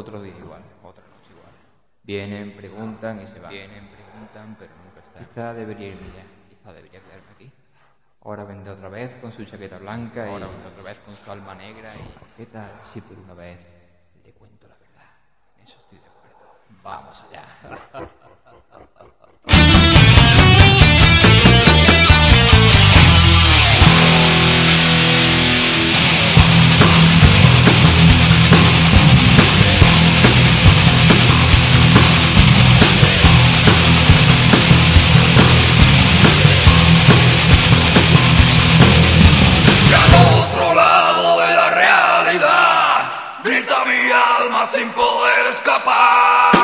otro día igual, otra noche igual. Vienen, preguntan y se van. Vienen, preguntan, pero nunca están. Quizá debería irme ya. Quizá debería quedarme aquí. Ahora vendrá otra vez con su chaqueta blanca y... Ahora vendrá otra vez con su alma negra y... ¿Qué tal si por una vez le cuento la verdad? En eso estoy de acuerdo. Vamos allá. Grita mi alma sin poder escapar.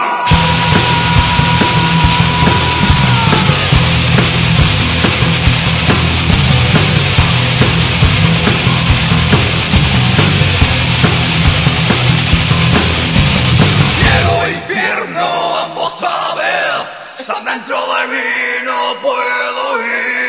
Cielo e infierno, ambos a la vez, están dentro de mí, no puedo ir.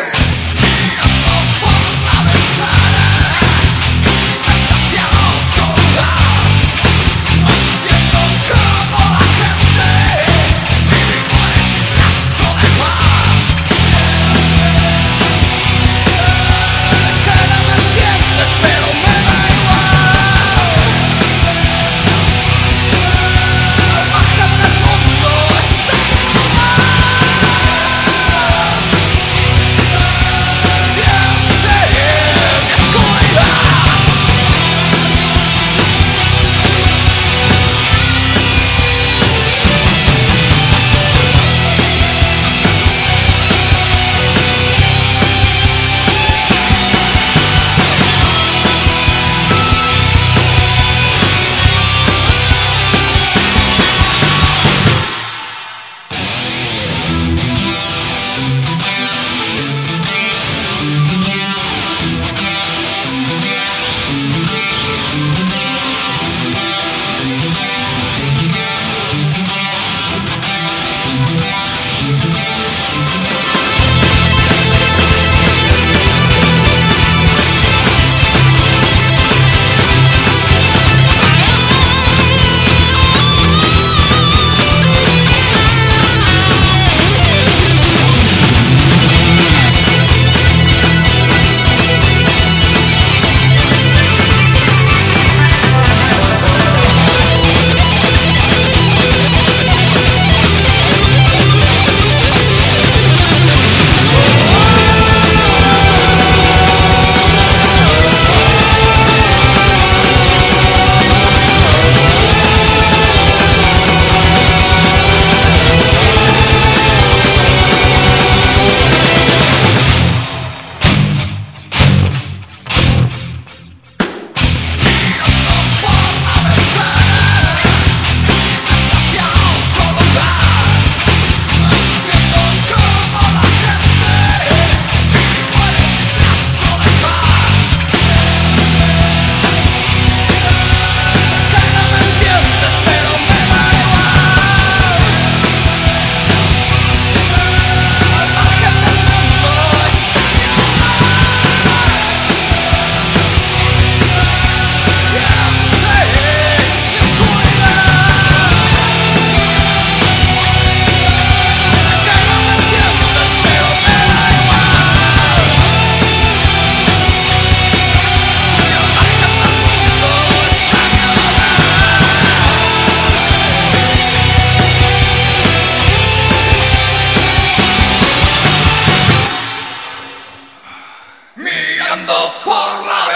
Por la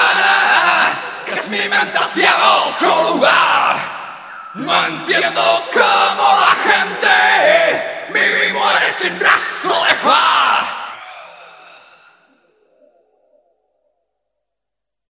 ventana, que es mi mente hacia otro lugar. No entiendo cómo la gente